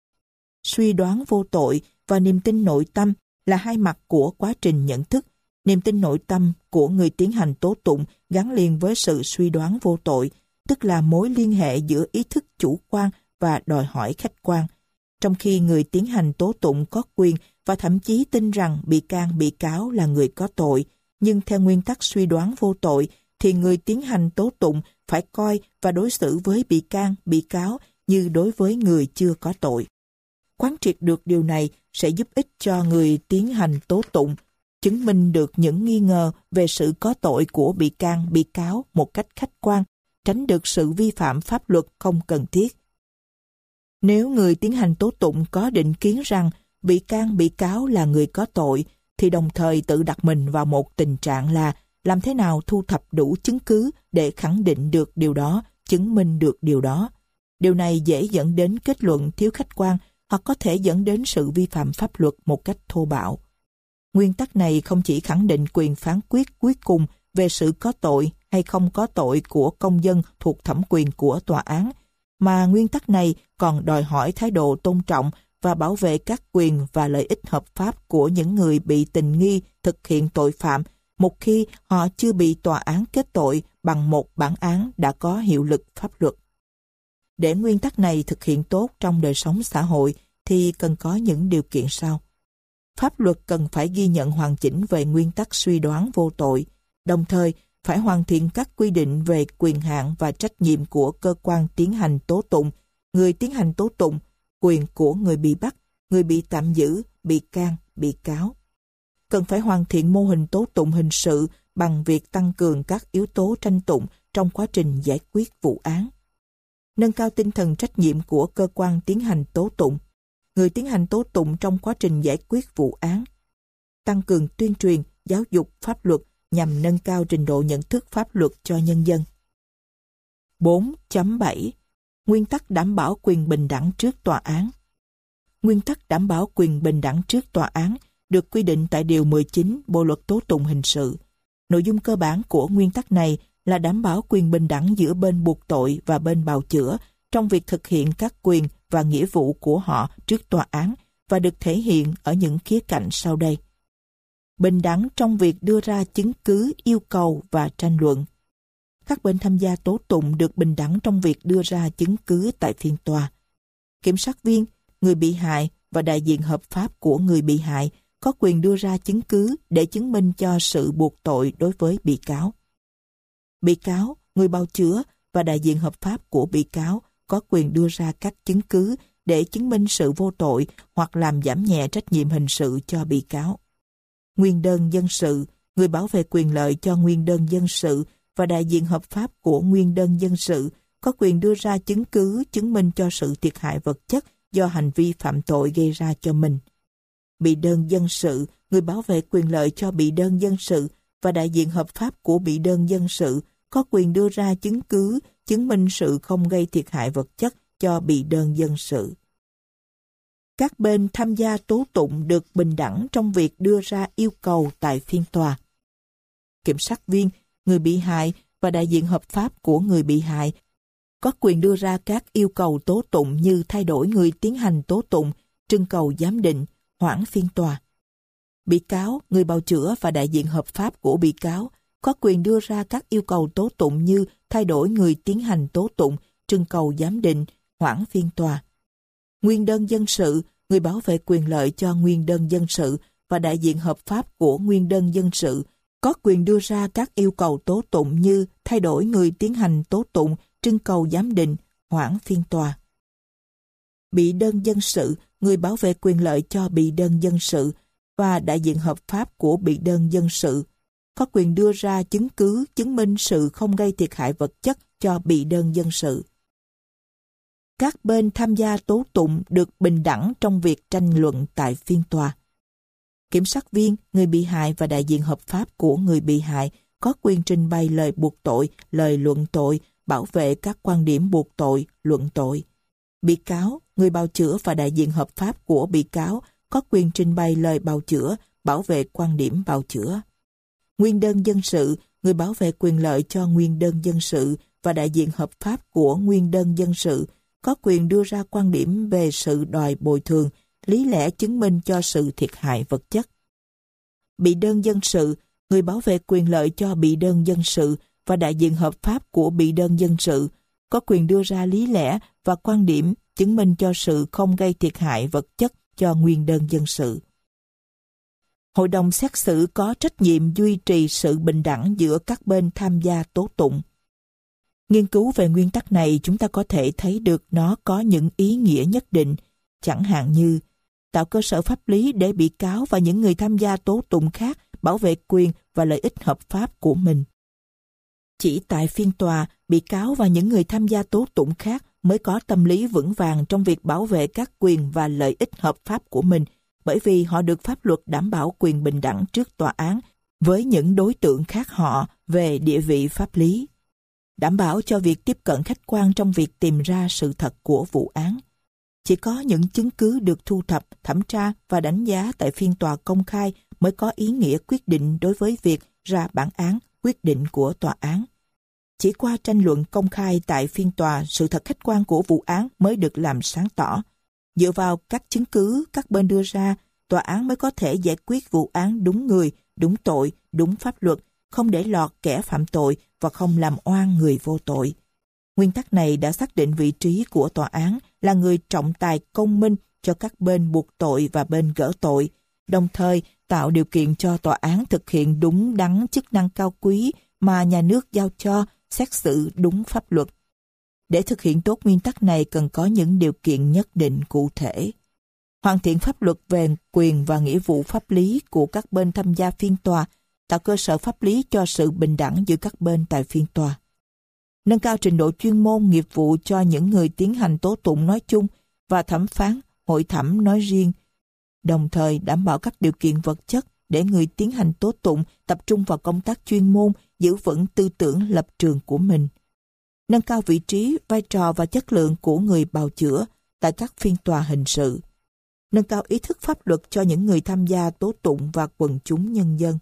Suy đoán vô tội và niềm tin nội tâm là hai mặt của quá trình nhận thức. Niềm tin nội tâm của người tiến hành tố tụng gắn liền với sự suy đoán vô tội, tức là mối liên hệ giữa ý thức chủ quan và đòi hỏi khách quan. Trong khi người tiến hành tố tụng có quyền và thậm chí tin rằng bị can bị cáo là người có tội, nhưng theo nguyên tắc suy đoán vô tội thì người tiến hành tố tụng phải coi và đối xử với bị can bị cáo như đối với người chưa có tội. Quán triệt được điều này sẽ giúp ích cho người tiến hành tố tụng chứng minh được những nghi ngờ về sự có tội của bị can bị cáo một cách khách quan, tránh được sự vi phạm pháp luật không cần thiết. Nếu người tiến hành tố tụng có định kiến rằng bị can bị cáo là người có tội, thì đồng thời tự đặt mình vào một tình trạng là làm thế nào thu thập đủ chứng cứ để khẳng định được điều đó, chứng minh được điều đó. Điều này dễ dẫn đến kết luận thiếu khách quan hoặc có thể dẫn đến sự vi phạm pháp luật một cách thô bạo. Nguyên tắc này không chỉ khẳng định quyền phán quyết cuối cùng về sự có tội hay không có tội của công dân thuộc thẩm quyền của tòa án, mà nguyên tắc này còn đòi hỏi thái độ tôn trọng và bảo vệ các quyền và lợi ích hợp pháp của những người bị tình nghi thực hiện tội phạm một khi họ chưa bị tòa án kết tội bằng một bản án đã có hiệu lực pháp luật. Để nguyên tắc này thực hiện tốt trong đời sống xã hội thì cần có những điều kiện sau. Pháp luật cần phải ghi nhận hoàn chỉnh về nguyên tắc suy đoán vô tội, đồng thời phải hoàn thiện các quy định về quyền hạn và trách nhiệm của cơ quan tiến hành tố tụng, người tiến hành tố tụng, quyền của người bị bắt, người bị tạm giữ, bị can, bị cáo. Cần phải hoàn thiện mô hình tố tụng hình sự bằng việc tăng cường các yếu tố tranh tụng trong quá trình giải quyết vụ án. Nâng cao tinh thần trách nhiệm của cơ quan tiến hành tố tụng, người tiến hành tố tụng trong quá trình giải quyết vụ án. Tăng cường tuyên truyền, giáo dục pháp luật nhằm nâng cao trình độ nhận thức pháp luật cho nhân dân. 4.7 Nguyên tắc đảm bảo quyền bình đẳng trước tòa án. Nguyên tắc đảm bảo quyền bình đẳng trước tòa án được quy định tại Điều 19 Bộ Luật Tố Tụng Hình sự. Nội dung cơ bản của nguyên tắc này là đảm bảo quyền bình đẳng giữa bên buộc tội và bên bào chữa trong việc thực hiện các quyền và nghĩa vụ của họ trước tòa án và được thể hiện ở những khía cạnh sau đây. Bình đẳng trong việc đưa ra chứng cứ, yêu cầu và tranh luận. Các bên tham gia tố tụng được bình đẳng trong việc đưa ra chứng cứ tại phiên tòa. Kiểm sát viên, người bị hại và đại diện hợp pháp của người bị hại có quyền đưa ra chứng cứ để chứng minh cho sự buộc tội đối với bị cáo. Bị cáo, người bào chữa và đại diện hợp pháp của bị cáo có quyền đưa ra các chứng cứ để chứng minh sự vô tội hoặc làm giảm nhẹ trách nhiệm hình sự cho bị cáo. Nguyên đơn dân sự, người bảo vệ quyền lợi cho nguyên đơn dân sự và đại diện hợp pháp của nguyên đơn dân sự có quyền đưa ra chứng cứ chứng minh cho sự thiệt hại vật chất do hành vi phạm tội gây ra cho mình. Bị đơn dân sự, người bảo vệ quyền lợi cho bị đơn dân sự và đại diện hợp pháp của bị đơn dân sự có quyền đưa ra chứng cứ chứng minh sự không gây thiệt hại vật chất cho bị đơn dân sự. Các bên tham gia tố tụng được bình đẳng trong việc đưa ra yêu cầu tại phiên tòa. Kiểm sát viên, người bị hại và đại diện hợp pháp của người bị hại có quyền đưa ra các yêu cầu tố tụng như thay đổi người tiến hành tố tụng, trưng cầu giám định, hoãn phiên tòa. Bị cáo, người bào chữa và đại diện hợp pháp của bị cáo có quyền đưa ra các yêu cầu tố tụng như thay đổi người tiến hành tố tụng, trưng cầu giám định, hoãn phiên tòa. Nguyên đơn dân sự, người bảo vệ quyền lợi cho nguyên đơn dân sự và đại diện hợp pháp của nguyên đơn dân sự có quyền đưa ra các yêu cầu tố tụng như thay đổi người tiến hành tố tụng, trưng cầu giám định, hoãn phiên tòa. Bị đơn dân sự, người bảo vệ quyền lợi cho bị đơn dân sự và đại diện hợp pháp của bị đơn dân sự có quyền đưa ra chứng cứ chứng minh sự không gây thiệt hại vật chất cho bị đơn dân sự. các bên tham gia tố tụng được bình đẳng trong việc tranh luận tại phiên tòa. Kiểm sát viên, người bị hại và đại diện hợp pháp của người bị hại có quyền trình bày lời buộc tội, lời luận tội, bảo vệ các quan điểm buộc tội, luận tội. Bị cáo, người bào chữa và đại diện hợp pháp của bị cáo có quyền trình bày lời bào chữa, bảo vệ quan điểm bào chữa. Nguyên đơn dân sự, người bảo vệ quyền lợi cho nguyên đơn dân sự và đại diện hợp pháp của nguyên đơn dân sự có quyền đưa ra quan điểm về sự đòi bồi thường, lý lẽ chứng minh cho sự thiệt hại vật chất. Bị đơn dân sự, người bảo vệ quyền lợi cho bị đơn dân sự và đại diện hợp pháp của bị đơn dân sự có quyền đưa ra lý lẽ và quan điểm chứng minh cho sự không gây thiệt hại vật chất cho nguyên đơn dân sự. Hội đồng xét xử có trách nhiệm duy trì sự bình đẳng giữa các bên tham gia tố tụng. Nghiên cứu về nguyên tắc này, chúng ta có thể thấy được nó có những ý nghĩa nhất định, chẳng hạn như tạo cơ sở pháp lý để bị cáo và những người tham gia tố tụng khác bảo vệ quyền và lợi ích hợp pháp của mình. Chỉ tại phiên tòa, bị cáo và những người tham gia tố tụng khác mới có tâm lý vững vàng trong việc bảo vệ các quyền và lợi ích hợp pháp của mình, bởi vì họ được pháp luật đảm bảo quyền bình đẳng trước tòa án với những đối tượng khác họ về địa vị pháp lý, đảm bảo cho việc tiếp cận khách quan trong việc tìm ra sự thật của vụ án. Chỉ có những chứng cứ được thu thập, thẩm tra và đánh giá tại phiên tòa công khai mới có ý nghĩa quyết định đối với việc ra bản án, quyết định của tòa án. Chỉ qua tranh luận công khai tại phiên tòa, sự thật khách quan của vụ án mới được làm sáng tỏ. Dựa vào các chứng cứ các bên đưa ra, tòa án mới có thể giải quyết vụ án đúng người, đúng tội, đúng pháp luật, không để lọt kẻ phạm tội và không làm oan người vô tội. Nguyên tắc này đã xác định vị trí của tòa án là người trọng tài công minh cho các bên buộc tội và bên gỡ tội, đồng thời tạo điều kiện cho tòa án thực hiện đúng đắn chức năng cao quý mà nhà nước giao cho, xét xử đúng pháp luật. Để thực hiện tốt nguyên tắc này cần có những điều kiện nhất định cụ thể. Hoàn thiện pháp luật về quyền và nghĩa vụ pháp lý của các bên tham gia phiên tòa, tạo cơ sở pháp lý cho sự bình đẳng giữa các bên tại phiên tòa. Nâng cao trình độ chuyên môn nghiệp vụ cho những người tiến hành tố tụng nói chung và thẩm phán, hội thẩm nói riêng, đồng thời đảm bảo các điều kiện vật chất để người tiến hành tố tụng tập trung vào công tác chuyên môn, giữ vững tư tưởng lập trường của mình. Nâng cao vị trí, vai trò và chất lượng của người bào chữa tại các phiên tòa hình sự. Nâng cao ý thức pháp luật cho những người tham gia tố tụng và quần chúng nhân dân.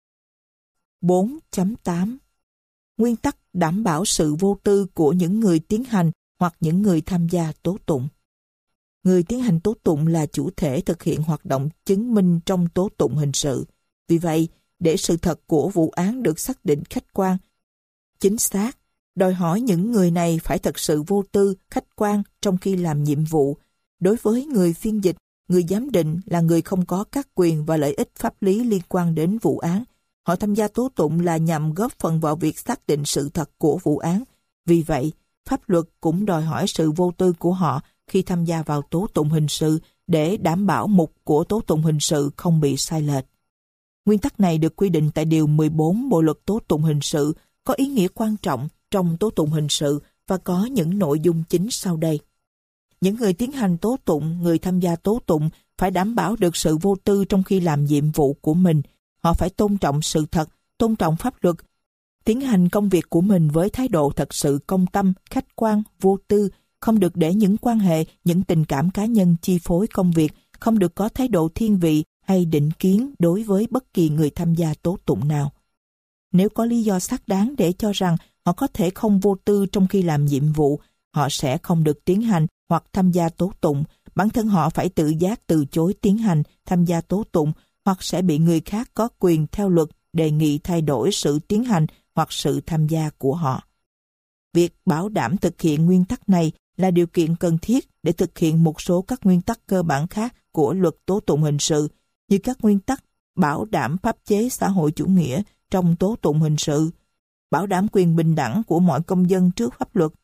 4.8 Nguyên tắc đảm bảo sự vô tư của những người tiến hành hoặc những người tham gia tố tụng. Người tiến hành tố tụng là chủ thể thực hiện hoạt động chứng minh trong tố tụng hình sự. Vì vậy, để sự thật của vụ án được xác định khách quan, chính xác, đòi hỏi những người này phải thật sự vô tư, khách quan trong khi làm nhiệm vụ. Đối với người phiên dịch, người giám định là người không có các quyền và lợi ích pháp lý liên quan đến vụ án. Họ tham gia tố tụng là nhằm góp phần vào việc xác định sự thật của vụ án. Vì vậy, pháp luật cũng đòi hỏi sự vô tư của họ khi tham gia vào tố tụng hình sự để đảm bảo mục của tố tụng hình sự không bị sai lệch. Nguyên tắc này được quy định tại Điều 14 Bộ Luật Tố tụng hình sự, có ý nghĩa quan trọng trong tố tụng hình sự và có những nội dung chính sau đây. Những người tiến hành tố tụng, người tham gia tố tụng phải đảm bảo được sự vô tư trong khi làm nhiệm vụ của mình. Họ phải tôn trọng sự thật, tôn trọng pháp luật, tiến hành công việc của mình với thái độ thật sự công tâm, khách quan, vô tư, không được để những quan hệ, những tình cảm cá nhân chi phối công việc, không được có thái độ thiên vị hay định kiến đối với bất kỳ người tham gia tố tụng nào. Nếu có lý do xác đáng để cho rằng họ có thể không vô tư trong khi làm nhiệm vụ, họ sẽ không được tiến hành hoặc tham gia tố tụng. Bản thân họ phải tự giác từ chối tiến hành, tham gia tố tụng hoặc sẽ bị người khác có quyền theo luật đề nghị thay đổi sự tiến hành hoặc sự tham gia của họ. Việc bảo đảm thực hiện nguyên tắc này là điều kiện cần thiết để thực hiện một số các nguyên tắc cơ bản khác của luật tố tụng hình sự, như các nguyên tắc bảo đảm pháp chế xã hội chủ nghĩa trong tố tụng hình sự, bảo đảm quyền bình đẳng của mọi công dân trước pháp luật,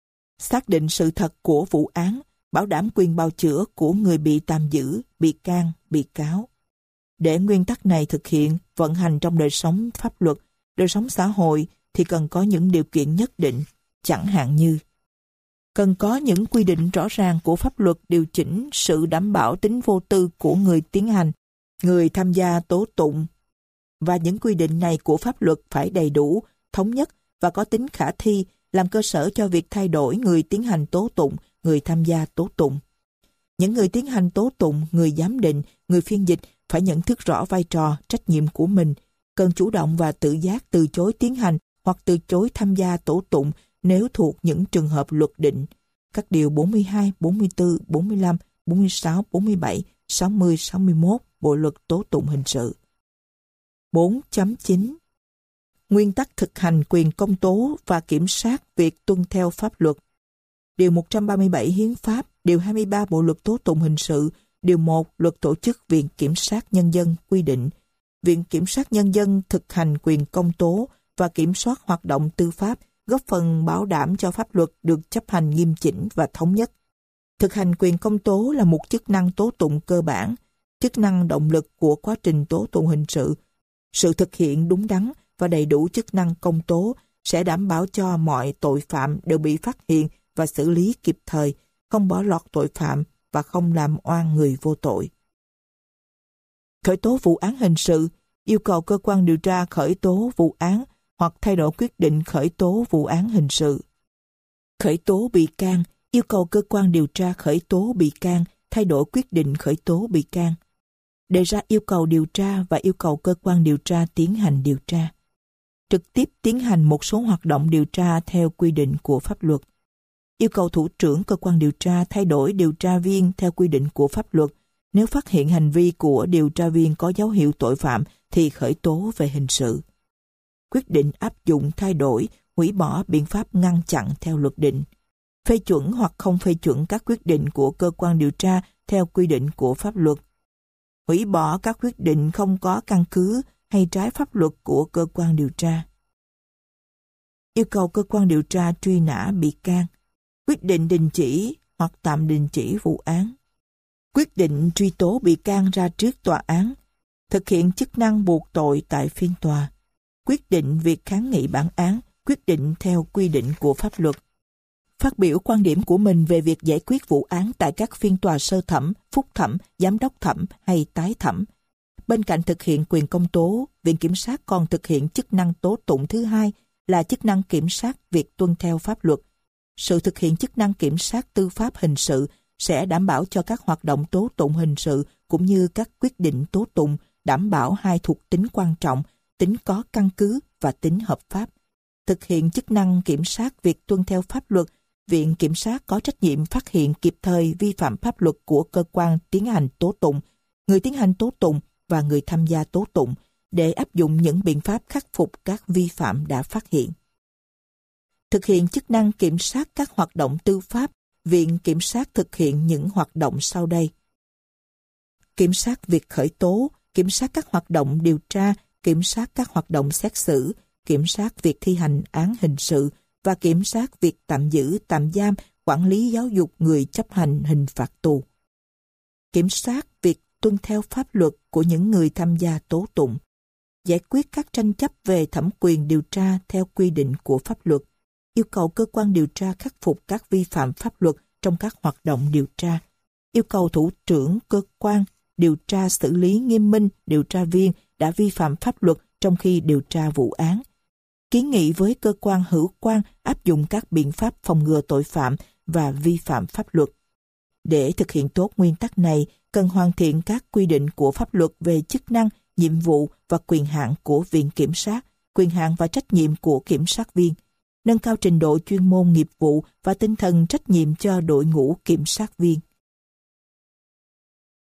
xác định sự thật của vụ án, bảo đảm quyền bào chữa của người bị tạm giữ, bị can, bị cáo. Để nguyên tắc này thực hiện, vận hành trong đời sống pháp luật, đời sống xã hội thì cần có những điều kiện nhất định, chẳng hạn như Cần có những quy định rõ ràng của pháp luật điều chỉnh sự đảm bảo tính vô tư của người tiến hành, người tham gia tố tụng. Và những quy định này của pháp luật phải đầy đủ, thống nhất và có tính khả thi, làm cơ sở cho việc thay đổi người tiến hành tố tụng, người tham gia tố tụng. Những người tiến hành tố tụng, người giám định, người phiên dịch phải nhận thức rõ vai trò, trách nhiệm của mình, cần chủ động và tự giác từ chối tiến hành hoặc từ chối tham gia tố tụng nếu thuộc những trường hợp luật định. Các điều 42, 44, 45, 46, 47, 60, 61 Bộ luật tố tụng hình sự. 4.9 Nguyên tắc thực hành quyền công tố và kiểm soát việc tuân theo pháp luật. Điều 137 Hiến pháp, Điều 23 Bộ luật tố tụng hình sự, Điều 1 Luật tổ chức Viện Kiểm sát Nhân dân quy định, Viện Kiểm sát Nhân dân thực hành quyền công tố và kiểm soát hoạt động tư pháp, góp phần bảo đảm cho pháp luật được chấp hành nghiêm chỉnh và thống nhất. Thực hành quyền công tố là một chức năng tố tụng cơ bản, chức năng động lực của quá trình tố tụng hình sự. Sự thực hiện đúng đắn và đầy đủ chức năng công tố sẽ đảm bảo cho mọi tội phạm đều bị phát hiện và xử lý kịp thời, không bỏ lọt tội phạm và không làm oan người vô tội. Khởi tố vụ án hình sự yêu cầu cơ quan điều tra khởi tố vụ án hoặc thay đổi quyết định khởi tố vụ án hình sự. Khởi tố bị can yêu cầu cơ quan điều tra khởi tố bị can, thay đổi quyết định khởi tố bị can. Đề ra yêu cầu điều tra và yêu cầu cơ quan điều tra tiến hành điều tra. Trực tiếp tiến hành một số hoạt động điều tra theo quy định của pháp luật. Yêu cầu thủ trưởng cơ quan điều tra thay đổi điều tra viên theo quy định của pháp luật. Nếu phát hiện hành vi của điều tra viên có dấu hiệu tội phạm thì khởi tố về hình sự. Quyết định áp dụng thay đổi, hủy bỏ biện pháp ngăn chặn theo luật định. Phê chuẩn hoặc không phê chuẩn các quyết định của cơ quan điều tra theo quy định của pháp luật. Hủy bỏ các quyết định không có căn cứ hay trái pháp luật của cơ quan điều tra. Yêu cầu cơ quan điều tra truy nã bị can. Quyết định đình chỉ hoặc tạm đình chỉ vụ án. Quyết định truy tố bị can ra trước tòa án. Thực hiện chức năng buộc tội tại phiên tòa. Quyết định việc kháng nghị bản án, quyết định theo quy định của pháp luật. Phát biểu quan điểm của mình về việc giải quyết vụ án tại các phiên tòa sơ thẩm, phúc thẩm, giám đốc thẩm hay tái thẩm. Bên cạnh thực hiện quyền công tố, Viện Kiểm sát còn thực hiện chức năng tố tụng thứ hai là chức năng kiểm soát việc tuân theo pháp luật. Sự thực hiện chức năng kiểm soát tư pháp hình sự sẽ đảm bảo cho các hoạt động tố tụng hình sự cũng như các quyết định tố tụng đảm bảo hai thuộc tính quan trọng, tính có căn cứ và tính hợp pháp. Thực hiện chức năng kiểm soát việc tuân theo pháp luật, Viện Kiểm sát có trách nhiệm phát hiện kịp thời vi phạm pháp luật của cơ quan tiến hành tố tụng, người tiến hành tố tụng và người tham gia tố tụng để áp dụng những biện pháp khắc phục các vi phạm đã phát hiện. Thực hiện chức năng kiểm soát các hoạt động tư pháp, Viện Kiểm sát thực hiện những hoạt động sau đây. Kiểm soát việc khởi tố, kiểm soát các hoạt động điều tra, kiểm soát các hoạt động xét xử, kiểm soát việc thi hành án hình sự và kiểm soát việc tạm giữ, tạm giam, quản lý giáo dục người chấp hành hình phạt tù. Kiểm soát việc tuân theo pháp luật của những người tham gia tố tụng. Giải quyết các tranh chấp về thẩm quyền điều tra theo quy định của pháp luật. Yêu cầu cơ quan điều tra khắc phục các vi phạm pháp luật trong các hoạt động điều tra. Yêu cầu thủ trưởng cơ quan điều tra xử lý nghiêm minh điều tra viên đã vi phạm pháp luật trong khi điều tra vụ án. Kiến nghị với cơ quan hữu quan áp dụng các biện pháp phòng ngừa tội phạm và vi phạm pháp luật. Để thực hiện tốt nguyên tắc này, cần hoàn thiện các quy định của pháp luật về chức năng, nhiệm vụ và quyền hạn của Viện Kiểm sát, quyền hạn và trách nhiệm của kiểm sát viên, nâng cao trình độ chuyên môn nghiệp vụ và tinh thần trách nhiệm cho đội ngũ kiểm sát viên.